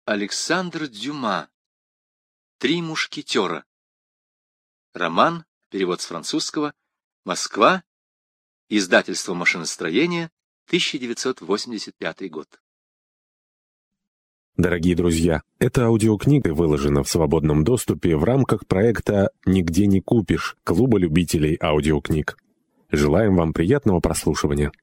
Александр Дюма. «Три мушкетера». Роман, перевод с французского. Москва. Издательство «Машиностроение», 1985 год. Дорогие друзья, эта аудиокнига выложена в свободном доступе в рамках проекта «Нигде не купишь» Клуба любителей аудиокниг. Желаем вам приятного прослушивания.